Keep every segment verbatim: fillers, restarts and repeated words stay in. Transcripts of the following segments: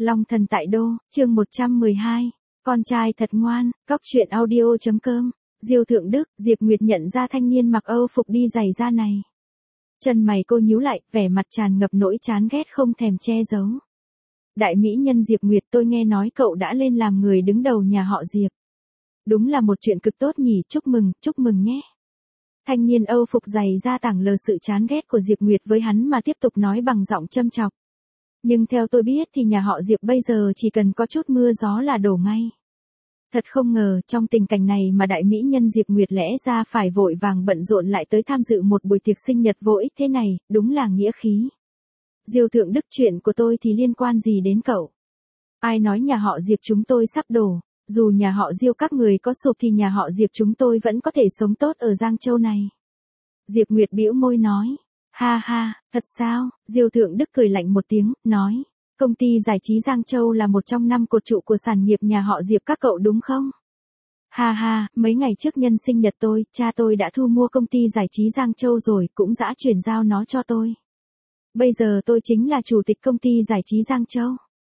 Long thần tại đô, chương một trăm mười hai. Con trai thật ngoan, cóc truyện audio.com. Diêu Thượng Đức, Diệp Nguyệt nhận ra thanh niên mặc Âu phục đi giày da này. Chân mày cô nhíu lại, vẻ mặt tràn ngập nỗi chán ghét không thèm che giấu. Đại mỹ nhân Diệp Nguyệt, tôi nghe nói cậu đã lên làm người đứng đầu nhà họ Diệp. Đúng là một chuyện cực tốt nhỉ, chúc mừng, chúc mừng nhé. Thanh niên Âu phục giày da tảng lờ sự chán ghét của Diệp Nguyệt với hắn mà tiếp tục nói bằng giọng châm chọc. Nhưng theo tôi biết thì nhà họ Diệp bây giờ chỉ cần có chút mưa gió là đổ ngay. Thật không ngờ, trong tình cảnh này mà đại mỹ nhân Diệp Nguyệt lẽ ra phải vội vàng bận rộn lại tới tham dự một buổi tiệc sinh nhật vô ích thế này, đúng là nghĩa khí. Diêu Thượng Đức, chuyện của tôi thì liên quan gì đến cậu? Ai nói nhà họ Diệp chúng tôi sắp đổ, dù nhà họ Diêu các người có sụp thì nhà họ Diệp chúng tôi vẫn có thể sống tốt ở Giang Châu này. Diệp Nguyệt bĩu môi nói. Ha ha, thật sao? Diêu Thượng Đức cười lạnh một tiếng, nói. Công ty giải trí Giang Châu là một trong năm cột trụ của sản nghiệp nhà họ Diệp các cậu đúng không? Ha ha, mấy ngày trước nhân sinh nhật tôi, cha tôi đã thu mua công ty giải trí Giang Châu rồi, cũng dã chuyển giao nó cho tôi. Bây giờ tôi chính là chủ tịch công ty giải trí Giang Châu.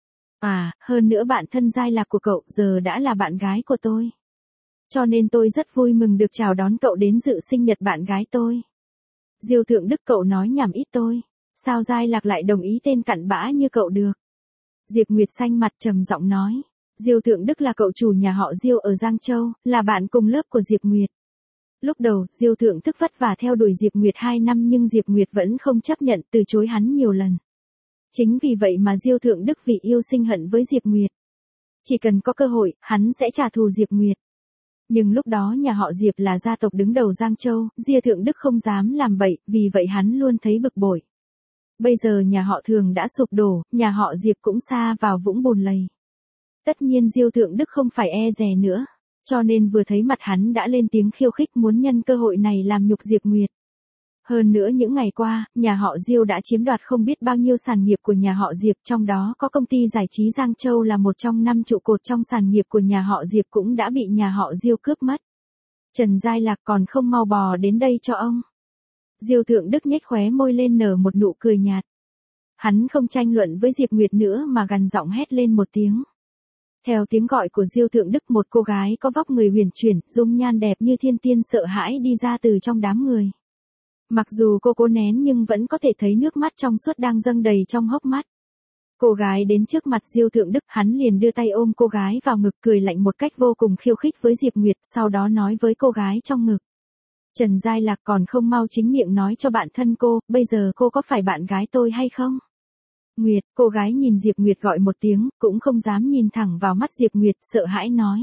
À, hơn nữa bạn thân Giai Lạc của cậu giờ đã là bạn gái của tôi. Cho nên tôi rất vui mừng được chào đón cậu đến dự sinh nhật bạn gái tôi. Diêu Thượng Đức, cậu nói nhảm ít tôi. Sao Giai Lạc lại đồng ý tên cặn bã như cậu được? Diệp Nguyệt xanh mặt trầm giọng nói. Diêu Thượng Đức là cậu chủ nhà họ Diêu ở Giang Châu, là bạn cùng lớp của Diệp Nguyệt. Lúc đầu, Diêu Thượng Đức vất vả theo đuổi Diệp Nguyệt hai năm nhưng Diệp Nguyệt vẫn không chấp nhận, từ chối hắn nhiều lần. Chính vì vậy mà Diêu Thượng Đức vì yêu sinh hận với Diệp Nguyệt. Chỉ cần có cơ hội, hắn sẽ trả thù Diệp Nguyệt. Nhưng lúc đó nhà họ Diệp là gia tộc đứng đầu Giang Châu, Diêu Thượng Đức không dám làm bậy, vì vậy hắn luôn thấy bực bội. Bây giờ nhà họ Thường đã sụp đổ, nhà họ Diệp cũng sa vào vũng bùn lầy. Tất nhiên Diêu Thượng Đức không phải e dè nữa, cho nên vừa thấy mặt hắn đã lên tiếng khiêu khích muốn nhân cơ hội này làm nhục Diệp Nguyệt. Hơn nữa những ngày qua, nhà họ Diêu đã chiếm đoạt không biết bao nhiêu sản nghiệp của nhà họ Diệp, trong đó có công ty giải trí Giang Châu là một trong năm trụ cột trong sản nghiệp của nhà họ Diệp cũng đã bị nhà họ Diêu cướp mất. Trần Giai Lạc còn không mau bò đến đây cho ông. Diêu Thượng Đức nhếch khóe môi lên nở một nụ cười nhạt. Hắn không tranh luận với Diệp Nguyệt nữa mà gằn giọng hét lên một tiếng. Theo tiếng gọi của Diêu Thượng Đức, một cô gái có vóc người huyền chuyển, dung nhan đẹp như thiên tiên sợ hãi đi ra từ trong đám người. Mặc dù cô cố nén nhưng vẫn có thể thấy nước mắt trong suốt đang dâng đầy trong hốc mắt. Cô gái đến trước mặt Diêu Thượng Đức, hắn liền đưa tay ôm cô gái vào ngực, cười lạnh một cách vô cùng khiêu khích với Diệp Nguyệt, sau đó nói với cô gái trong ngực. Trần Giai Lạc, còn không mau chính miệng nói cho bạn thân cô, bây giờ cô có phải bạn gái tôi hay không? Nguyệt, cô gái nhìn Diệp Nguyệt gọi một tiếng, cũng không dám nhìn thẳng vào mắt Diệp Nguyệt, sợ hãi nói.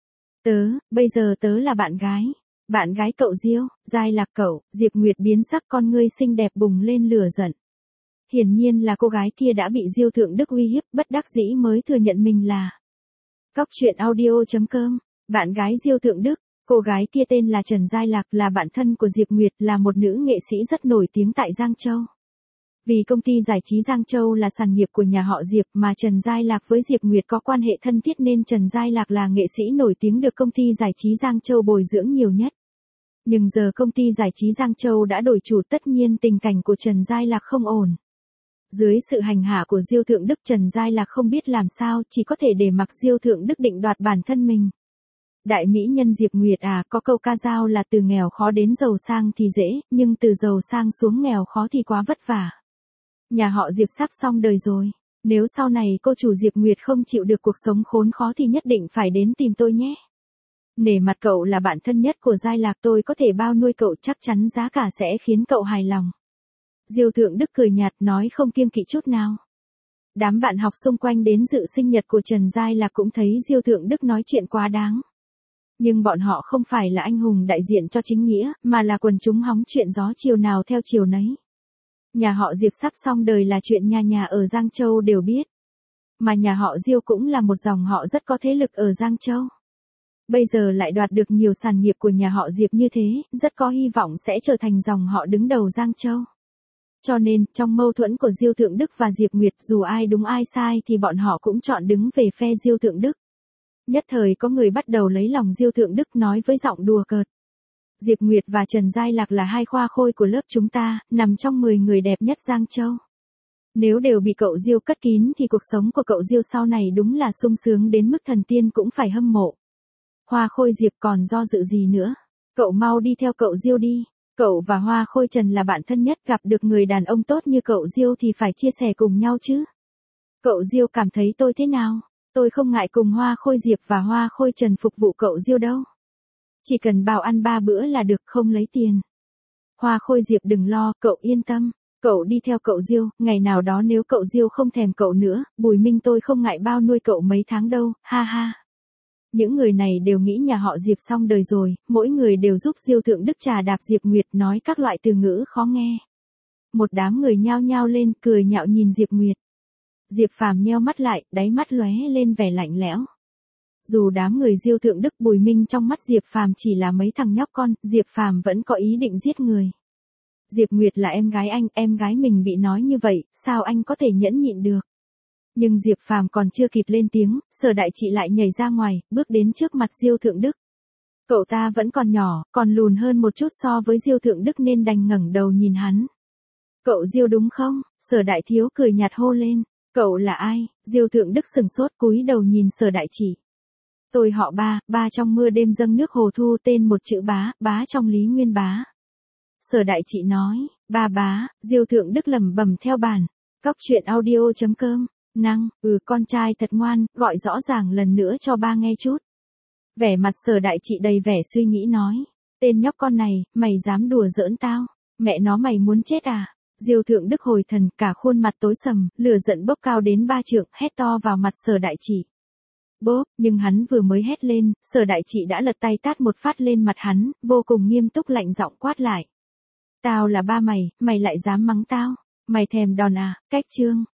Tớ, bây giờ tớ là bạn gái. Bạn gái cậu Diêu, Giai Lạc cậu. Diệp Nguyệt biến sắc, con ngươi xinh đẹp bùng lên lửa giận. Hiển nhiên là cô gái kia đã bị Diêu Thượng Đức uy hiếp, bất đắc dĩ mới thừa nhận mình là. Cóc truyện audio.com, bạn gái Diêu Thượng Đức. Cô gái kia tên là Trần Giai Lạc, là bạn thân của Diệp Nguyệt, là một nữ nghệ sĩ rất nổi tiếng tại Giang Châu. Vì công ty giải trí Giang Châu là sản nghiệp của nhà họ Diệp mà Trần Giai Lạc với Diệp Nguyệt có quan hệ thân thiết nên Trần Giai Lạc là nghệ sĩ nổi tiếng được công ty giải trí Giang Châu bồi dưỡng nhiều nhất. Nhưng giờ công ty giải trí Giang Châu đã đổi chủ, tất nhiên tình cảnh của Trần Giai Lạc không ổn. Dưới sự hành hạ của Diêu Thượng Đức, Trần Giai Lạc không biết làm sao, chỉ có thể để mặc Diêu Thượng Đức định đoạt bản thân mình. Đại mỹ nhân Diệp Nguyệt à, có câu ca dao là từ nghèo khó đến giàu sang thì dễ, nhưng từ giàu sang xuống nghèo khó thì quá vất vả. Nhà họ Diệp sắp xong đời rồi. Nếu sau này cô chủ Diệp Nguyệt không chịu được cuộc sống khốn khó thì nhất định phải đến tìm tôi nhé. Nể mặt cậu là bạn thân nhất của Giai Lạc, tôi có thể bao nuôi cậu, chắc chắn giá cả sẽ khiến cậu hài lòng. Diêu Thượng Đức cười nhạt nói không kiêng kỵ chút nào. Đám bạn học xung quanh đến dự sinh nhật của Trần Giai Lạc cũng thấy Diêu Thượng Đức nói chuyện quá đáng. Nhưng bọn họ không phải là anh hùng đại diện cho chính nghĩa, mà là quần chúng hóng chuyện gió chiều nào theo chiều nấy. Nhà họ Diệp sắp xong đời là chuyện nhà nhà ở Giang Châu đều biết. Mà nhà họ Diêu cũng là một dòng họ rất có thế lực ở Giang Châu. Bây giờ lại đoạt được nhiều sản nghiệp của nhà họ Diệp như thế, rất có hy vọng sẽ trở thành dòng họ đứng đầu Giang Châu. Cho nên, trong mâu thuẫn của Diêu Thượng Đức và Diệp Nguyệt, dù ai đúng ai sai thì bọn họ cũng chọn đứng về phe Diêu Thượng Đức. Nhất thời có người bắt đầu lấy lòng Diêu Thượng Đức nói với giọng đùa cợt. Diệp Nguyệt và Trần Giai Lạc là hai khoa khôi của lớp chúng ta, nằm trong mười người đẹp nhất Giang Châu. Nếu đều bị cậu Diêu cất kín thì cuộc sống của cậu Diêu sau này đúng là sung sướng đến mức thần tiên cũng phải hâm mộ. Hoa Khôi Diệp còn do dự gì nữa? Cậu mau đi theo cậu Diêu đi. Cậu và Hoa Khôi Trần là bạn thân nhất, gặp được người đàn ông tốt như cậu Diêu thì phải chia sẻ cùng nhau chứ. Cậu Diêu cảm thấy tôi thế nào? Tôi không ngại cùng Hoa Khôi Diệp và Hoa Khôi Trần phục vụ cậu Diêu đâu. Chỉ cần bảo ăn ba bữa là được, không lấy tiền. Hoa Khôi Diệp đừng lo, cậu yên tâm. Cậu đi theo cậu Diêu, ngày nào đó nếu cậu Diêu không thèm cậu nữa, Bùi Minh tôi không ngại bao nuôi cậu mấy tháng đâu, ha ha. Những người này đều nghĩ nhà họ Diệp xong đời rồi, mỗi người đều giúp Diêu Thượng Đức trà đạp Diệp Nguyệt nói các loại từ ngữ khó nghe. Một đám người nhao nhao lên cười nhạo nhìn Diệp Nguyệt. Diệp Phàm nheo mắt lại, đáy mắt lóe lên vẻ lạnh lẽo. Dù đám người Diêu Thượng Đức Bùi Minh trong mắt Diệp Phàm chỉ là mấy thằng nhóc con, Diệp Phàm vẫn có ý định giết người. Diệp Nguyệt là em gái anh, em gái mình bị nói như vậy, sao anh có thể nhẫn nhịn được? Nhưng Diệp Phàm còn chưa kịp lên tiếng, Sở Đại Trị lại nhảy ra ngoài, bước đến trước mặt Diêu Thượng Đức. Cậu ta vẫn còn nhỏ, còn lùn hơn một chút so với Diêu Thượng Đức nên đành ngẩng đầu nhìn hắn. Cậu Diêu đúng không? Sở Đại Thiếu cười nhạt hô lên. Cậu là ai? Diêu Thượng Đức sừng sốt cúi đầu nhìn Sở Đại Trị. Tôi họ Ba, Ba trong mưa đêm dâng nước hồ thu, tên một chữ Bá, Bá trong Lý Nguyên Bá. Sở Đại Trị nói, Ba Bá, Diêu Thượng Đức lẩm bẩm theo bản. Cóc truyện audio chấm com. Năng, ừ con trai thật ngoan, gọi rõ ràng lần nữa cho ba nghe chút. Vẻ mặt Sở Đại Trị đầy vẻ suy nghĩ nói. Tên nhóc con này, mày dám đùa giỡn tao? Mẹ nó mày muốn chết à? Diêu Thượng Đức hồi thần, cả khuôn mặt tối sầm, lửa giận bốc cao đến ba trượng, hét to vào mặt Sở Đại Trị. Bốp, nhưng hắn vừa mới hét lên, Sở Đại Trị đã lật tay tát một phát lên mặt hắn, vô cùng nghiêm túc lạnh giọng quát lại. Tao là ba mày, mày lại dám mắng tao? Mày thèm đòn à? Cách chương.